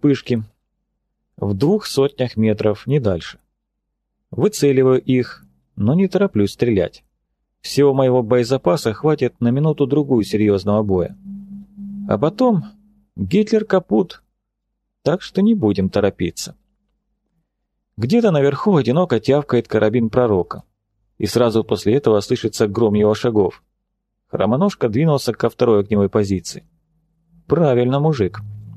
вспышки. В 200 метров, не дальше. Выцеливаю их, но не тороплюсь стрелять. Всего моего боезапаса хватит на минуту-другую серьезного боя. А потом Гитлер капут, так что не будем торопиться. Где-то наверху одиноко тявкает карабин пророка, и сразу после этого слышится гром его шагов. Хромоножка двинулся ко второй огневой позиции. Правильно, мужик.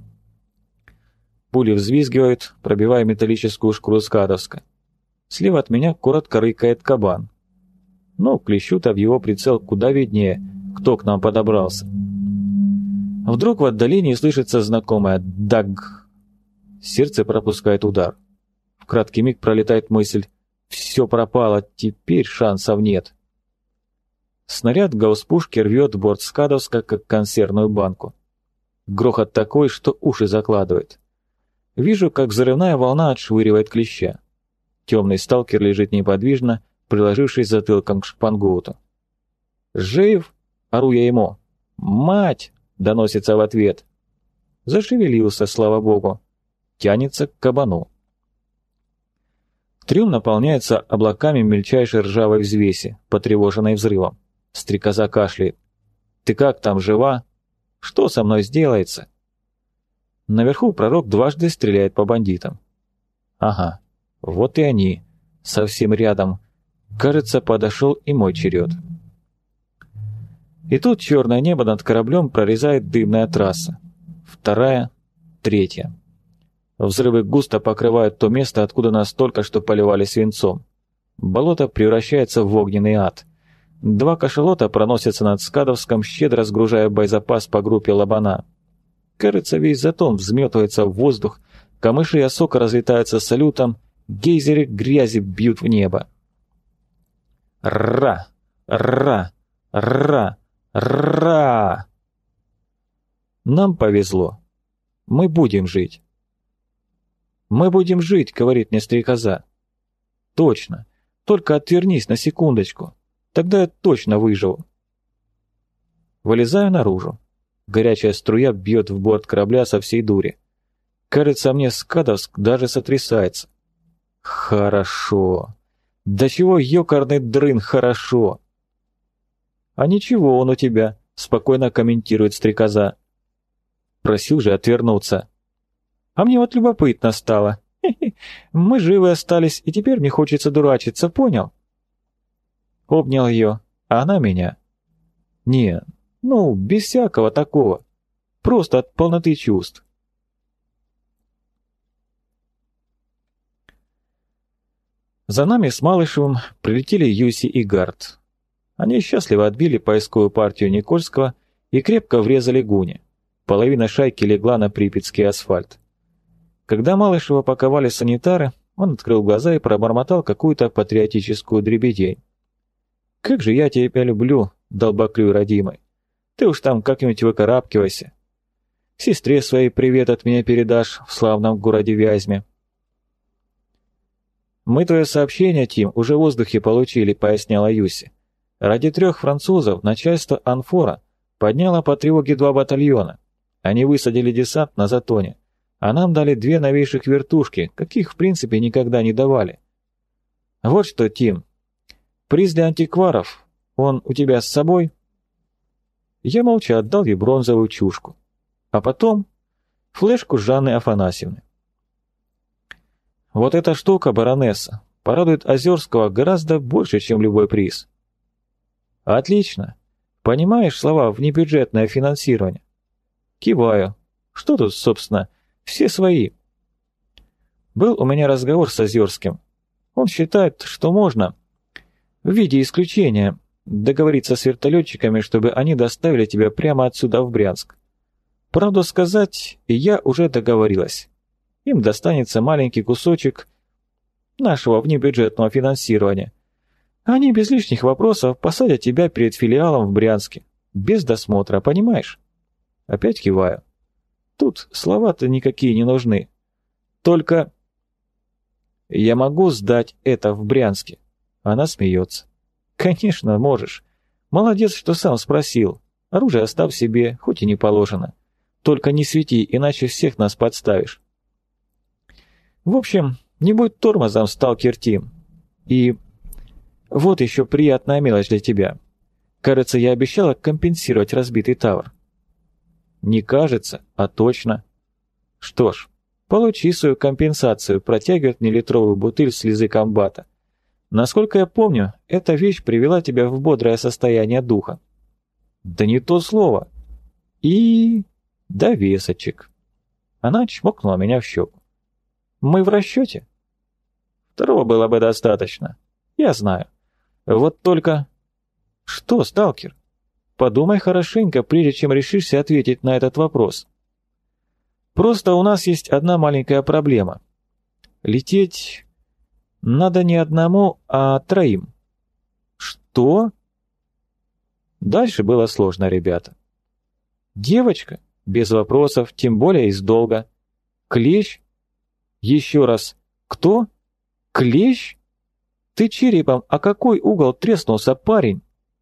Пули взвизгивают, пробивая металлическую шкуру Скадовска. Слева от меня коротко рыкает кабан. Но клещу-то в его прицел куда виднее, кто к нам подобрался. Вдруг в отдалении слышится знакомое «даг». Сердце пропускает удар. В краткий миг пролетает мысль «все пропало, теперь шансов нет». Снаряд гауспушки рвет борт Скадовска, как консервную банку. Грохот такой, что уши закладывает. Вижу, как взрывная волна отшвыривает клеща. Темный сталкер лежит неподвижно, приложившись затылком к шпангоуту. «Жив?» — ору я ему. «Мать!» — доносится в ответ. Зашевелился, слава богу. Тянется к кабану. Трюм наполняется облаками мельчайшей ржавой взвеси, потревоженной взрывом. Стрекоза кашляет. «Ты как там, жива? Что со мной сделается?» Наверху пророк дважды стреляет по бандитам. Ага, вот и они, совсем рядом. Кажется, подошел и мой черед. И тут черное небо над кораблем прорезает дымная трасса. Вторая, третья. Взрывы густо покрывают то место, откуда нас только что поливали свинцом. Болото превращается в огненный ад. 2 кашалота проносятся над Скадовском, щедро разгружая боезапас по группе Лобана. Кажется, весь затон взметывается в воздух, камыши и осока разлетаются салютом, гейзеры грязи бьют в небо. Ра! Ра! Ра! Ра! Нам повезло. Мы будем жить. «Мы будем жить», — говорит мне стрекоза. «Точно. Только отвернись на секундочку. Тогда я точно выживу». Вылезаю наружу. Горячая струя бьет в борт корабля со всей дури. Кажется, мне Скадовск даже сотрясается. Хорошо. Да чего ёкарный дрын хорошо. А ничего он у тебя, спокойно комментирует стрекоза. Просил же отвернуться. А мне вот любопытно стало. Мы живы остались, и теперь мне хочется дурачиться, понял? Обнял ее, а она меня. Не, ну, без всякого такого. Просто от полноты чувств. За нами с Малышевым прилетели Юси и Гард. Они счастливо отбили поисковую партию Никольского и крепко врезали Гуне. Половина шайки легла на припятский асфальт. Когда Малышева паковали санитары, он открыл глаза и пробормотал какую-то патриотическую дребедень. «Как же я тебя люблю, долбоклюй родимый! Ты уж там как-нибудь выкарабкивайся. Сестре своей привет от меня передашь в славном городе Вязьме». «Мы твое сообщение, Тим, уже в воздухе получили», — поясняла Юси. «Ради 3 французов начальство Анфора подняло по тревоге 2 батальона. Они высадили десант на Затоне, а нам дали 2 новейших вертушки, каких в принципе никогда не давали. Вот что, Тим, приз для антикваров, он у тебя с собой?» Я молча отдал ей бронзовую чушку, а потом флешку Жанны Афанасьевны. «Вот эта штука, баронесса, порадует Озерского гораздо больше, чем любой приз». «Отлично. Понимаешь слова «внебюджетное финансирование»?» Киваю. «Что тут, собственно, все свои?» Был у меня разговор с Озерским. Он считает, что можно, в виде исключения, договориться с вертолетчиками, чтобы они доставили тебя прямо отсюда в Брянск. Правду сказать, я уже договорилась. Им достанется маленький кусочек нашего внебюджетного финансирования. Они без лишних вопросов посадят тебя перед филиалом в Брянске. Без досмотра, понимаешь? Опять киваю. Тут слова-то никакие не нужны. Только я могу сдать это в Брянске. Она смеется. Конечно, можешь. Молодец, что сам спросил. Оружие оставь себе, хоть и не положено. Только не свети, иначе всех нас подставишь. В общем, не будь тормозом, сталкер Тим. И вот еще приятная мелочь для тебя. Кажется, я обещала компенсировать разбитый тавр. Не кажется, а точно. Что ж, получи свою компенсацию, протягивает мне литровую бутыль слезы комбата. Насколько я помню, эта вещь привела тебя в бодрое состояние духа. Да не то слово. И... довесочек. Она чмокнула меня в щеку. Мы в расчете? Второго было бы достаточно. Я знаю. Вот только... Что, сталкер? Подумай хорошенько, прежде чем решишься ответить на этот вопрос. Просто у нас есть одна маленькая проблема. Лететь надо не одному, а троим. Что? Дальше было сложно, ребята. Девочка? Без вопросов, тем более из долга. Клещ? Еще раз. Кто? Клещ? Ты черепом, а какой угол треснулся, парень?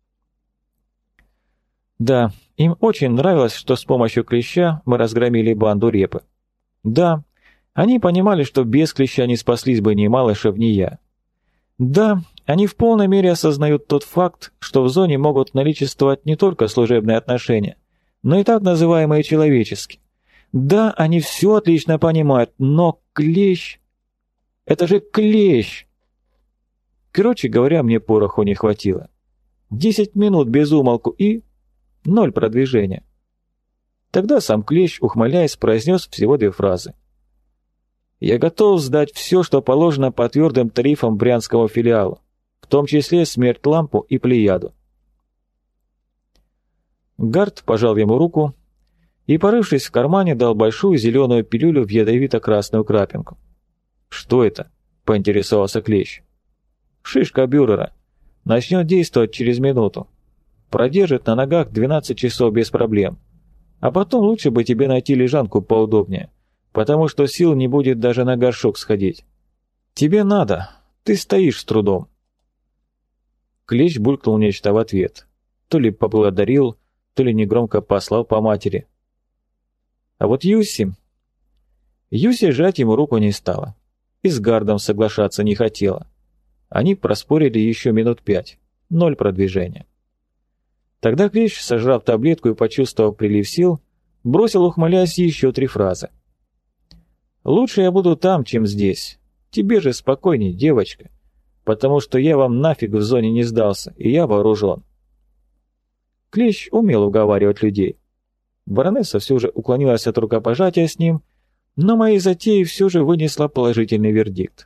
Да, им очень нравилось, что с помощью клеща мы разгромили банду репы. Да, они понимали, что без клеща не спаслись бы ни Малышев, ни я. Да, они в полной мере осознают тот факт, что в зоне могут наличествовать не только служебные отношения, но и так называемые человеческие. Да, они все отлично понимают, но клещ... Это же клещ! Короче говоря, мне пороху не хватило. 10 минут без умолку и... 0 продвижения. Тогда сам клещ, ухмыляясь, произнес всего 2 фразы. «Я готов сдать все, что положено по твердым тарифам брянскому филиалу, в том числе смерть лампу и плеяду». Гард пожал ему руку и, порывшись в кармане, дал большую зеленую пилюлю в ядовито-красную крапинку. «Что это?» — поинтересовался клещ. «Шишка бюрера. Начнет действовать через минуту. Продержит на ногах 12 часов без проблем. А потом лучше бы тебе найти лежанку поудобнее, потому что сил не будет даже на горшок сходить. Тебе надо, ты стоишь с трудом». Клещ булькнул нечто в ответ. То ли поблагодарил, то ли негромко послал по матери. А вот Юси жать ему руку не стала. И с Гардом соглашаться не хотела. Они проспорили еще минут 5. 0 продвижения. Тогда клещ, сожрав таблетку и почувствовав прилив сил, бросил, ухмыляясь, еще 3 фразы. «Лучше я буду там, чем здесь. Тебе же спокойней, девочка, потому что я вам нафиг в зоне не сдался, и я вооружен». Клещ умел уговаривать людей. Баронесса все же уклонилась от рукопожатия с ним, но моей затеи все же вынесла положительный вердикт.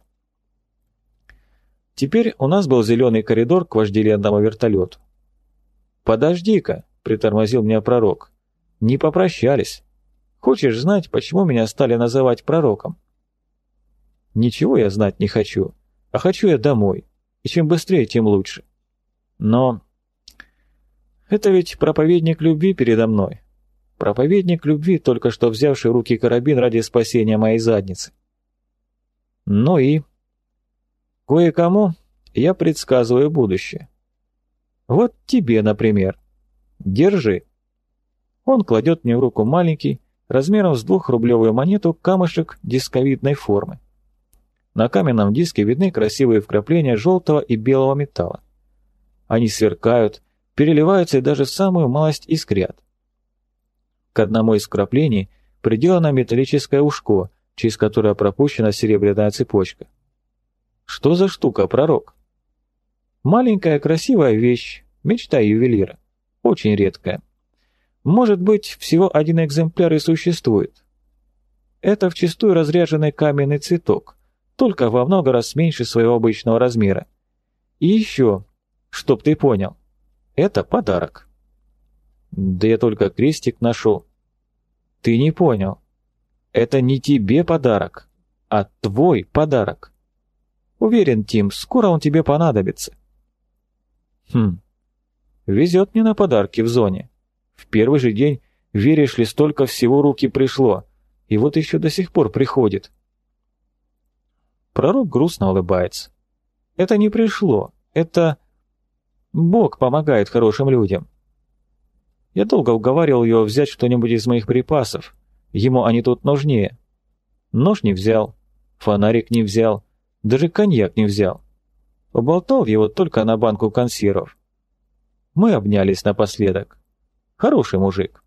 Теперь у нас был зеленый коридор к вожделенному вертолету. «Подожди-ка», — притормозил меня пророк, — «не попрощались. Хочешь знать, почему меня стали называть пророком?» «Ничего я знать не хочу, а хочу я домой, и чем быстрее, тем лучше. Но это ведь проповедник любви передо мной. Проповедник любви, только что взявший в руки карабин ради спасения моей задницы. Ну и... кое-кому я предсказываю будущее. Вот тебе, например. Держи». Он кладет мне в руку маленький, размером с 2-рублевую монету, камушек дисковидной формы. На каменном диске видны красивые вкрапления желтого и белого металла. Они сверкают, переливаются и даже самую малость искрят. К одному из вкраплений приделано металлическое ушко, через которое пропущена серебряная цепочка. Что за штука, пророк? Маленькая красивая вещь, мечта ювелира. Очень редкая. Может быть, всего 1 экземпляр и существует. Это вчистую разряженный каменный цветок, только во много раз меньше своего обычного размера. И еще, чтоб ты понял, это подарок. Да я только крестик нашел. Ты не понял. Это не тебе подарок, а твой подарок. Уверен, Тим, скоро он тебе понадобится. Везет мне на подарки в зоне. В первый же день, веришь ли, столько всего руки пришло, и вот еще до сих пор приходит. Пророк грустно улыбается. Это не пришло, это... Бог помогает хорошим людям. Я долго уговаривал его взять что-нибудь из моих припасов, ему они тут нужнее. Нож не взял, Фонарик не взял, даже коньяк не взял. Уболтал его только на банку консервов. Мы обнялись напоследок. Хороший мужик.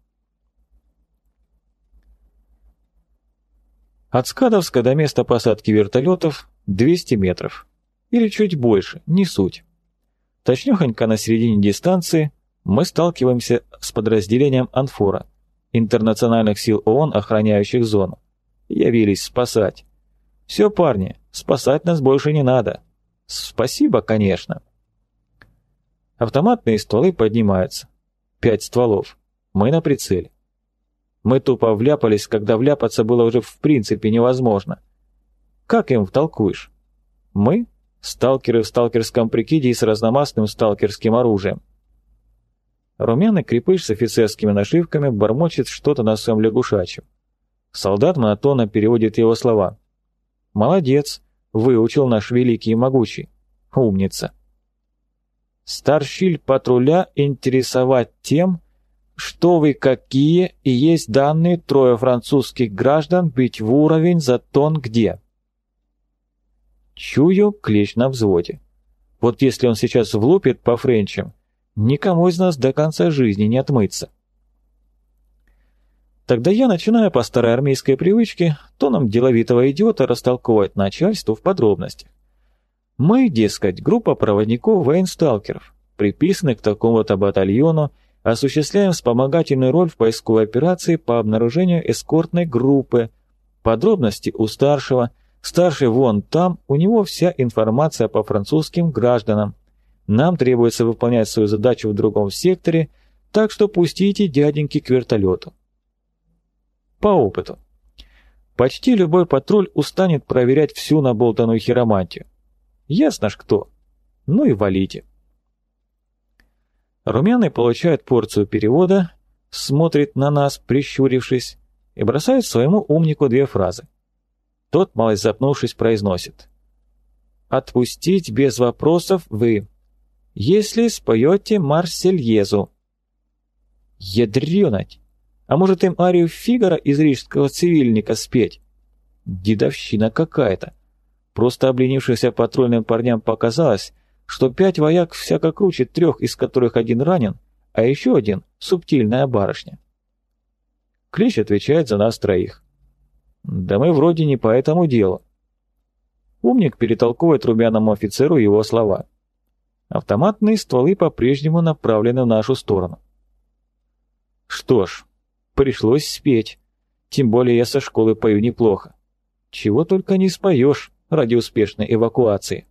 От Скадовска до места посадки вертолетов 200 метров. Или чуть больше, не суть. Точнёхонько на середине дистанции мы сталкиваемся с подразделением «Анфора», интернациональных сил ООН, охраняющих зону. Явились спасать. Все, парни, спасать нас больше не надо. Спасибо, конечно. Автоматные стволы поднимаются. 5 стволов. Мы на прицеле. Мы тупо вляпались, когда вляпаться было уже в принципе невозможно. Как им втолкуешь? Мы — сталкеры в сталкерском прикиде и с разномастным сталкерским оружием. Румяный крепыш с офицерскими нашивками бормочет что-то на своем лягушачьем. Солдат монотонно переводит его слова. «Молодец, выучил наш великий и могучий. Умница». Старшиль патруля интересовать тем, что вы какие и есть данные 3 французских граждан бить в уровень за тон где. Чую клещ на взводе. Вот если он сейчас влупит по френчам, никому из нас до конца жизни не отмыться. Тогда я начинаю по старой армейской привычке тоном деловитого идиота растолковывать начальству в подробностях. Мы, дескать, группа проводников военсталкеров, приписанных к такому-то батальону, осуществляем вспомогательную роль в поисковой операции по обнаружению эскортной группы. Подробности у старшего. Старший вон там, у него вся информация по французским гражданам. Нам требуется выполнять свою задачу в другом секторе, так что пустите дяденьки к вертолету. По опыту. Почти любой патруль устанет проверять всю наболтанную хиромантию. Ясно ж кто. Ну и валите. Румяный получает порцию перевода, смотрит на нас, прищурившись, и бросает своему умнику 2 фразы. Тот, малость запнувшись, произносит. «Отпустить без вопросов вы, если споете Марсельезу». Ядрёнать! А может им арию Фигаро из рижского цивильника спеть? Дедовщина какая-то. Просто обленившимся патрульным парням показалось, что 5 вояк всяко круче 3, из которых 1 ранен, а еще 1 — субтильная барышня. Клещ отвечает за нас 3. Да мы вроде не по этому делу. Умник перетолковывает румяному офицеру его слова. Автоматные стволы по-прежнему направлены в нашу сторону. Что ж, пришлось спеть. Тем более я со школы пою неплохо. Чего только не споешь ради успешной эвакуации.